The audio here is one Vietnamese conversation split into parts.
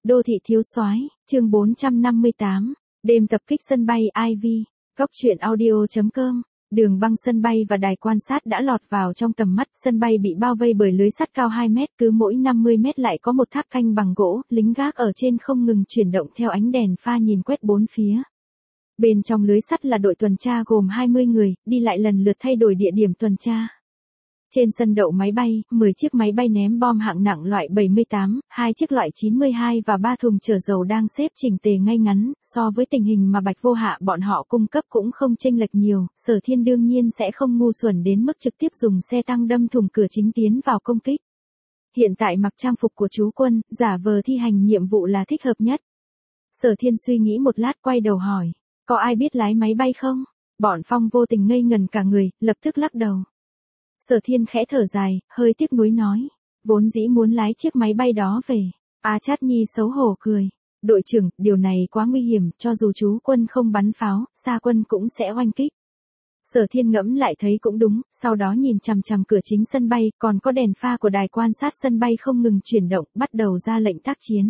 Đô thị thiếu soái, chương 458, đêm tập kích sân bay IV, góc truyện audio.com. Đường băng sân bay và đài quan sát đã lọt vào trong tầm mắt, sân bay bị bao vây bởi lưới sắt cao 2 mét, cứ mỗi 50 mét lại có một tháp canh bằng gỗ, lính gác ở trên không ngừng chuyển động theo ánh đèn pha nhìn quét bốn phía. Bên trong lưới sắt là đội tuần tra gồm 20 người, đi lại lần lượt thay đổi địa điểm tuần tra. Trên sân đậu máy bay, 10 chiếc máy bay ném bom hạng nặng loại 78, 2 chiếc loại 92 và 3 thùng chở dầu đang xếp chỉnh tề ngay ngắn, so với tình hình mà Bạch Vô Hạ bọn họ cung cấp cũng không chênh lệch nhiều, Sở Thiên đương nhiên sẽ không ngu xuẩn đến mức trực tiếp dùng xe tăng đâm thủng cửa chính tiến vào công kích. Hiện tại mặc trang phục của trú quân, giả vờ thi hành nhiệm vụ là thích hợp nhất. Sở Thiên suy nghĩ một lát quay đầu hỏi, có ai biết lái máy bay không? Bọn Phong vô tình ngây ngần cả người, lập tức lắc đầu. Sở Thiên khẽ thở dài, hơi tiếc nuối nói, vốn dĩ muốn lái chiếc máy bay đó về. Chát Nhi xấu hổ cười, đội trưởng, điều này quá nguy hiểm, cho dù chú quân không bắn pháo, xa quân cũng sẽ oanh kích. Sở Thiên ngẫm lại thấy cũng đúng, sau đó nhìn chằm chằm cửa chính sân bay, còn có đèn pha của đài quan sát sân bay không ngừng chuyển động, bắt đầu ra lệnh tác chiến.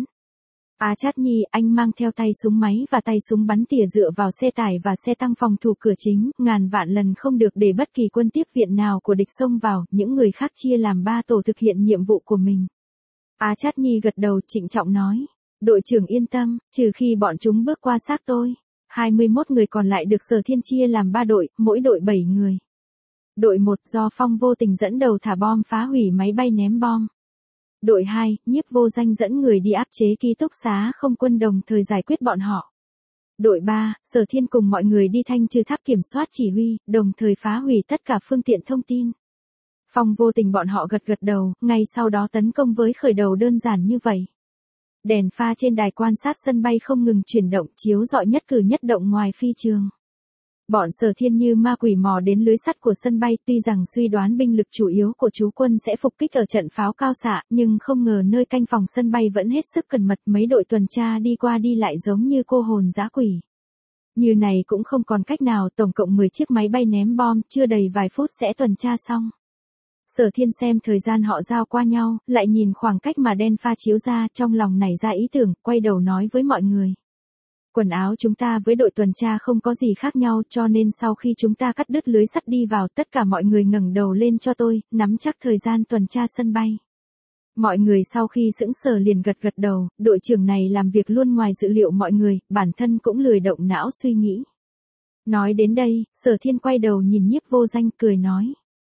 Chát Nhi, anh mang theo tay súng máy và tay súng bắn tỉa dựa vào xe tải và xe tăng phòng thủ cửa chính, ngàn vạn lần không được để bất kỳ quân tiếp viện nào của địch xông vào, những người khác chia làm 3 tổ thực hiện nhiệm vụ của mình. Chát Nhi gật đầu trịnh trọng nói, đội trưởng yên tâm, trừ khi bọn chúng bước qua xác tôi. 21 người còn lại được Sở Thiên chia làm 3 đội, mỗi đội 7 người. Đội 1 do Phong vô tình dẫn đầu thả bom phá hủy máy bay ném bom. Đội 2, Nhiếp Vô Danh dẫn người đi áp chế ký túc xá không quân đồng thời giải quyết bọn họ. Đội 3, Sở Thiên cùng mọi người đi thanh trừ tháp kiểm soát chỉ huy, đồng thời phá hủy tất cả phương tiện thông tin. Phong vô tình bọn họ gật gật đầu, ngay sau đó tấn công với khởi đầu đơn giản như vậy. Đèn pha trên đài quan sát sân bay không ngừng chuyển động, chiếu rọi nhất cử nhất động ngoài phi trường. Bọn Sở Thiên như ma quỷ mò đến lưới sắt của sân bay, tuy rằng suy đoán binh lực chủ yếu của chú quân sẽ phục kích ở trận pháo cao xạ, nhưng không ngờ nơi canh phòng sân bay vẫn hết sức cẩn mật, mấy đội tuần tra đi qua đi lại giống như cô hồn dã quỷ. Như này cũng không còn cách nào, tổng cộng 10 chiếc máy bay ném bom, chưa đầy vài phút sẽ tuần tra xong. Sở Thiên xem thời gian họ giao qua nhau, lại nhìn khoảng cách mà đèn pha chiếu ra, trong lòng nảy ra ý tưởng, quay đầu nói với mọi người. Quần áo chúng ta với đội tuần tra không có gì khác nhau, cho nên sau khi chúng ta cắt đứt lưới sắt đi vào, tất cả mọi người ngẩng đầu lên cho tôi, nắm chắc thời gian tuần tra sân bay. Mọi người sau khi sững sờ liền gật gật đầu, đội trưởng này làm việc luôn ngoài dự liệu mọi người, bản thân cũng lười động não suy nghĩ. Nói đến đây, Sở Thiên quay đầu nhìn Nhiếp Vô Danh cười nói.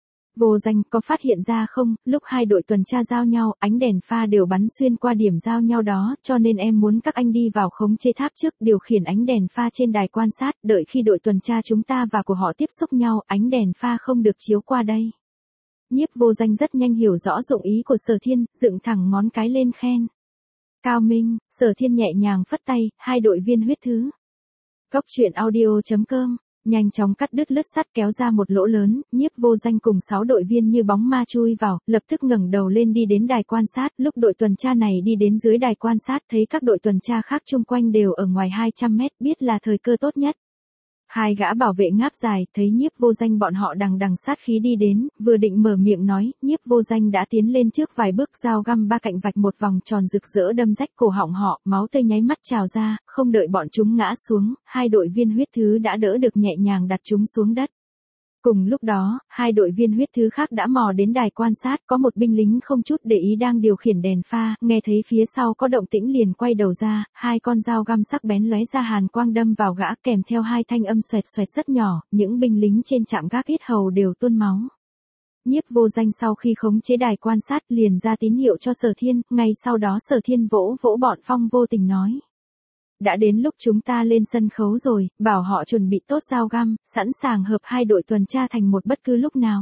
Vô Danh, có phát hiện ra không, lúc hai đội tuần tra giao nhau, ánh đèn pha đều bắn xuyên qua điểm giao nhau đó, cho nên em muốn các anh đi vào khống chế tháp trước, điều khiển ánh đèn pha trên đài quan sát, đợi khi đội tuần tra chúng ta và của họ tiếp xúc nhau, ánh đèn pha không được chiếu qua đây. Nhiếp Vô Danh rất nhanh hiểu rõ dụng ý của Sở Thiên, dựng thẳng ngón cái lên khen. Cao minh, Sở Thiên nhẹ nhàng phất tay, hai đội viên huyết thứ. Góc truyện audio.com. Nhanh chóng cắt đứt lướt sắt kéo ra một lỗ lớn, Nhiếp Vô Danh cùng 6 đội viên như bóng ma chui vào, lập tức ngẩng đầu lên đi đến đài quan sát, lúc đội tuần tra này đi đến dưới đài quan sát thấy các đội tuần tra khác chung quanh đều ở ngoài 200 mét, biết là thời cơ tốt nhất. Hai gã bảo vệ ngáp dài, thấy Nhiếp Vô Danh bọn họ đằng sát khí đi đến, vừa định mở miệng nói, Nhiếp Vô Danh đã tiến lên trước vài bước, dao găm ba cạnh vạch một vòng tròn rực rỡ đâm rách cổ họng họ, máu tươi nháy mắt trào ra, không đợi bọn chúng ngã xuống, hai đội viên huyết thứ đã đỡ được nhẹ nhàng đặt chúng xuống đất. Cùng lúc đó, hai đội viên huyết thứ khác đã mò đến đài quan sát, có một binh lính không chút để ý đang điều khiển đèn pha, nghe thấy phía sau có động tĩnh liền quay đầu ra, hai con dao găm sắc bén lóe ra hàn quang đâm vào gã kèm theo hai thanh âm xoẹt xoẹt rất nhỏ, những binh lính trên trạm gác yết hầu đều tuôn máu. Nhiếp Vô Danh sau khi khống chế đài quan sát liền ra tín hiệu cho Sở Thiên, ngay sau đó Sở Thiên vỗ vỗ bọn Phong vô tình nói. Đã đến lúc chúng ta lên sân khấu rồi, bảo họ chuẩn bị tốt dao găm, sẵn sàng hợp hai đội tuần tra thành một bất cứ lúc nào.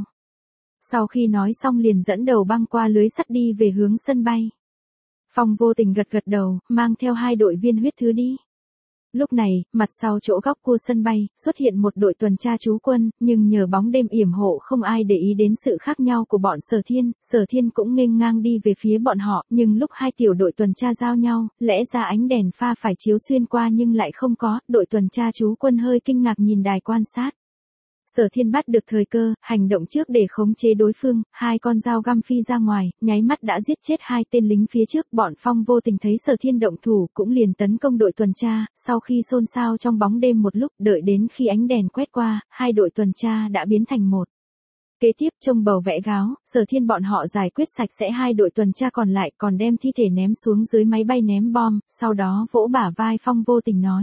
Sau khi nói xong liền dẫn đầu băng qua lưới sắt đi về hướng sân bay. Phong vô tình gật gật đầu, mang theo hai đội viên huyết thứ đi. Lúc này, mặt sau chỗ góc cua sân bay, xuất hiện một đội tuần tra trú quân, nhưng nhờ bóng đêm yểm hộ không ai để ý đến sự khác nhau của bọn Sở Thiên cũng nghênh ngang đi về phía bọn họ, nhưng lúc hai tiểu đội tuần tra giao nhau, lẽ ra ánh đèn pha phải chiếu xuyên qua nhưng lại không có, đội tuần tra trú quân hơi kinh ngạc nhìn đài quan sát. Sở Thiên bắt được thời cơ, hành động trước để khống chế đối phương, hai con dao găm phi ra ngoài, nháy mắt đã giết chết hai tên lính phía trước. Bọn Phong vô tình thấy Sở Thiên động thủ cũng liền tấn công đội tuần tra, sau khi xôn xao trong bóng đêm một lúc, đợi đến khi ánh đèn quét qua, hai đội tuần tra đã biến thành một. Kế tiếp trông bầu vẽ gáo, Sở Thiên bọn họ giải quyết sạch sẽ hai đội tuần tra còn lại, còn đem thi thể ném xuống dưới máy bay ném bom, sau đó vỗ bả vai Phong vô tình nói.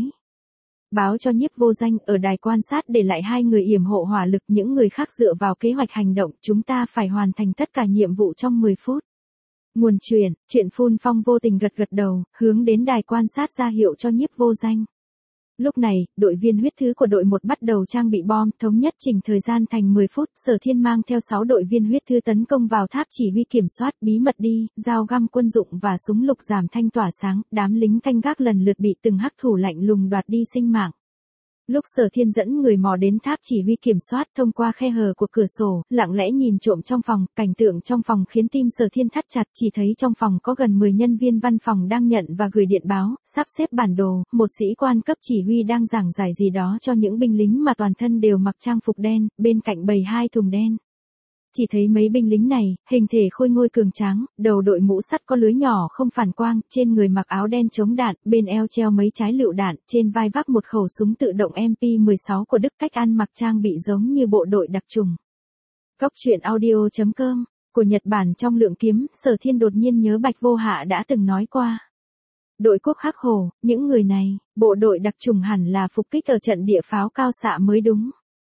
Báo cho Nhiếp Vô Danh ở đài quan sát để lại hai người yểm hộ hỏa lực, những người khác dựa vào kế hoạch hành động, chúng ta phải hoàn thành tất cả nhiệm vụ trong 10 phút. Nguồn chuyện phun. Phong vô tình gật gật đầu, hướng đến đài quan sát ra hiệu cho Nhiếp Vô Danh. Lúc này, đội viên huyết thứ của đội 1 bắt đầu trang bị bom, thống nhất chỉnh thời gian thành 10 phút, Sở Thiên mang theo 6 đội viên huyết thứ tấn công vào tháp chỉ huy kiểm soát, bí mật đi, dao găm quân dụng và súng lục giảm thanh tỏa sáng, đám lính canh gác lần lượt bị từng hắc thủ lạnh lùng đoạt đi sinh mạng. Lúc Sở Thiên dẫn người mò đến tháp chỉ huy kiểm soát, thông qua khe hở của cửa sổ, lặng lẽ nhìn trộm trong phòng, cảnh tượng trong phòng khiến tim Sở Thiên thắt chặt, chỉ thấy trong phòng có gần 10 nhân viên văn phòng đang nhận và gửi điện báo, sắp xếp bản đồ, một sĩ quan cấp chỉ huy đang giảng giải gì đó cho những binh lính mà toàn thân đều mặc trang phục đen, bên cạnh bày hai thùng đen. Chỉ thấy mấy binh lính này, hình thể khôi ngôi cường tráng, đầu đội mũ sắt có lưới nhỏ không phản quang, trên người mặc áo đen chống đạn, bên eo treo mấy trái lựu đạn, trên vai vác một khẩu súng tự động MP16 của Đức, cách ăn mặc trang bị giống như bộ đội đặc trùng. Góc truyện audio.com, của Nhật Bản. Trong Lượng Kiếm, Sở Thiên đột nhiên nhớ Bạch Vô Hạ đã từng nói qua. Đội quốc Hắc Hổ, những người này, bộ đội đặc trùng hẳn là phục kích ở trận địa pháo cao xạ mới đúng.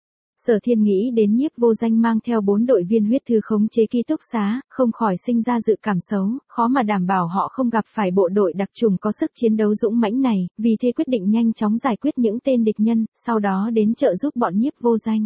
Sở Thiên nghĩ đến Nhiếp Vô Danh mang theo 4 đội viên huyết thư khống chế ký túc xá, không khỏi sinh ra dự cảm xấu, khó mà đảm bảo họ không gặp phải bộ đội đặc trùng có sức chiến đấu dũng mãnh này, vì thế quyết định nhanh chóng giải quyết những tên địch nhân, sau đó đến trợ giúp bọn Nhiếp Vô Danh.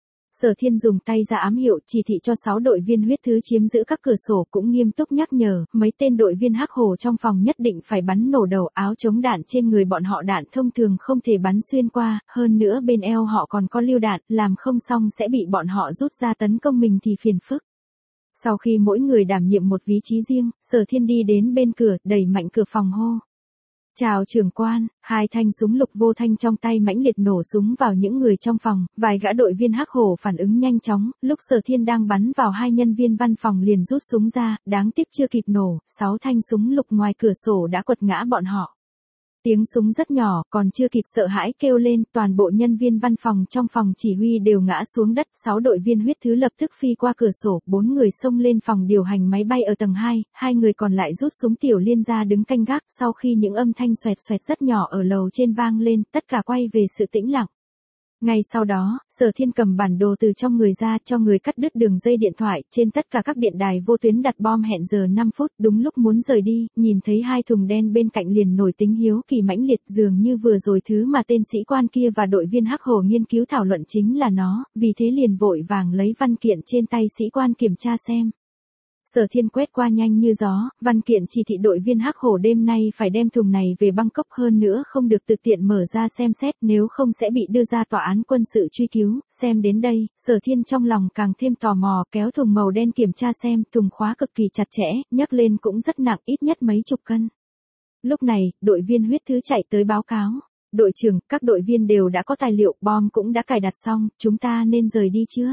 Sở Thiên dùng tay ra ám hiệu, chỉ thị cho 6 đội viên huyết thứ chiếm giữ các cửa sổ, cũng nghiêm túc nhắc nhở, mấy tên đội viên hắc hổ trong phòng nhất định phải bắn nổ đầu, áo chống đạn trên người bọn họ đạn thông thường không thể bắn xuyên qua, hơn nữa bên eo họ còn có lưu đạn, làm không xong sẽ bị bọn họ rút ra tấn công mình thì phiền phức. Sau khi mỗi người đảm nhiệm một vị trí riêng, Sở Thiên đi đến bên cửa, đẩy mạnh cửa phòng hô. Chào trưởng quan, hai thanh súng lục vô thanh trong tay mãnh liệt nổ súng vào những người trong phòng, vài gã đội viên hắc hổ phản ứng nhanh chóng, lúc Sở Thiên đang bắn vào hai nhân viên văn phòng liền rút súng ra, đáng tiếc chưa kịp nổ, 6 thanh súng lục ngoài cửa sổ đã quật ngã bọn họ. Tiếng súng rất nhỏ, còn chưa kịp sợ hãi kêu lên, toàn bộ nhân viên văn phòng trong phòng chỉ huy đều ngã xuống đất, 6 đội viên huyết thứ lập tức phi qua cửa sổ, 4 người xông lên phòng điều hành máy bay ở tầng 2, 2 người còn lại rút súng tiểu liên ra đứng canh gác, sau khi những âm thanh xoẹt xoẹt rất nhỏ ở lầu trên vang lên, tất cả quay về sự tĩnh lặng. Ngay sau đó, Sở Thiên cầm bản đồ từ trong người ra cho người cắt đứt đường dây điện thoại, trên tất cả các điện đài vô tuyến đặt bom hẹn giờ 5 phút, đúng lúc muốn rời đi, nhìn thấy hai thùng đen bên cạnh liền nổi tính hiếu kỳ mãnh liệt, dường như vừa rồi thứ mà tên sĩ quan kia và đội viên hắc hổ nghiên cứu thảo luận chính là nó, vì thế liền vội vàng lấy văn kiện trên tay sĩ quan kiểm tra xem. Sở Thiên quét qua nhanh như gió, văn kiện chỉ thị đội viên hắc hổ đêm nay phải đem thùng này về Bangkok, hơn nữa không được tự tiện mở ra xem xét, nếu không sẽ bị đưa ra tòa án quân sự truy cứu. Xem đến đây, Sở Thiên trong lòng càng thêm tò mò, kéo thùng màu đen kiểm tra xem, thùng khóa cực kỳ chặt chẽ, nhấc lên cũng rất nặng, ít nhất mấy chục cân. Lúc này, đội viên huyết thứ chạy tới báo cáo. Đội trưởng, các đội viên đều đã có tài liệu, bom cũng đã cài đặt xong, chúng ta nên rời đi chưa?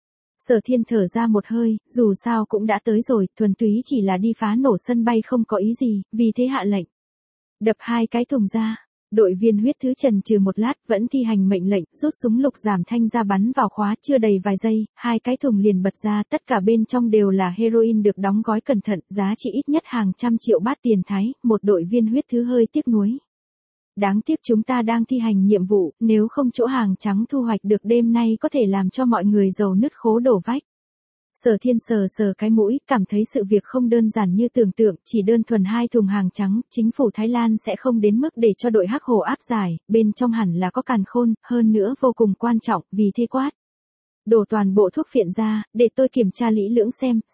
Sở Thiên thở ra một hơi, dù sao cũng đã tới rồi, thuần túy chỉ là đi phá nổ sân bay không có ý gì, vì thế hạ lệnh. Đập hai cái thùng ra. Đội viên huyết thứ chần chừ một lát, vẫn thi hành mệnh lệnh, rút súng lục giảm thanh ra bắn vào khóa, chưa đầy vài giây, hai cái thùng liền bật ra, tất cả bên trong đều là heroin được đóng gói cẩn thận, giá trị ít nhất hàng trăm triệu bát tiền Thái, một đội viên huyết thứ hơi tiếc nuối. Đáng tiếc chúng ta đang thi hành nhiệm vụ, nếu không chỗ hàng trắng thu hoạch được đêm nay có thể làm cho mọi người giàu nứt khố đổ vách. Sở Thiên sờ sờ cái mũi, cảm thấy sự việc không đơn giản như tưởng tượng, chỉ đơn thuần hai thùng hàng trắng, chính phủ Thái Lan sẽ không đến mức để cho đội hắc hổ áp giải, bên trong hẳn là có càn khôn, hơn nữa vô cùng quan trọng, vì thế quát. Đổ toàn bộ thuốc phiện ra, để tôi kiểm tra kỹ lưỡng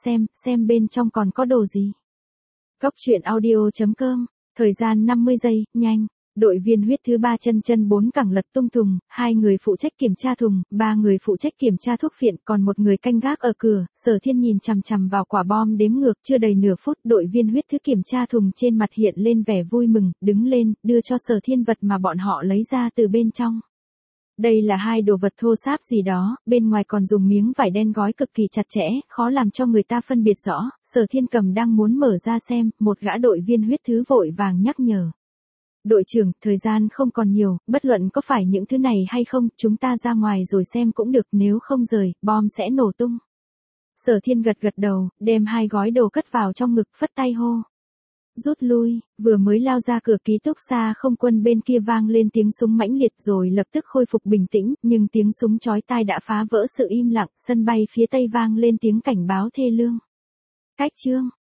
xem bên trong còn có đồ gì. Góc truyện audio.com, thời gian 50 giây, nhanh. Đội viên huyết thứ 3 chân 4 cẳng lật tung thùng, 2 người phụ trách kiểm tra thùng, 3 người phụ trách kiểm tra thuốc phiện, còn một người canh gác ở cửa. Sở Thiên nhìn chằm chằm vào quả bom đếm ngược, chưa đầy nửa phút, đội viên huyết thứ kiểm tra thùng trên mặt hiện lên vẻ vui mừng, đứng lên, đưa cho Sở Thiên vật mà bọn họ lấy ra từ bên trong. Đây là hai đồ vật thô ráp gì đó, bên ngoài còn dùng miếng vải đen gói cực kỳ chặt chẽ, khó làm cho người ta phân biệt rõ. Sở Thiên Cầm đang muốn mở ra xem, một gã đội viên huyết thứ vội vàng nhắc nhở. Đội trưởng, thời gian không còn nhiều, bất luận có phải những thứ này hay không, chúng ta ra ngoài rồi xem cũng được, nếu không rời, bom sẽ nổ tung. Sở Thiên gật gật đầu, đem hai gói đồ cất vào trong ngực, phất tay hô. Rút lui, vừa mới lao ra cửa ký túc xá không quân bên kia vang lên tiếng súng mãnh liệt rồi lập tức khôi phục bình tĩnh, nhưng tiếng súng chói tai đã phá vỡ sự im lặng, sân bay phía tây vang lên tiếng cảnh báo thê lương. Cách chương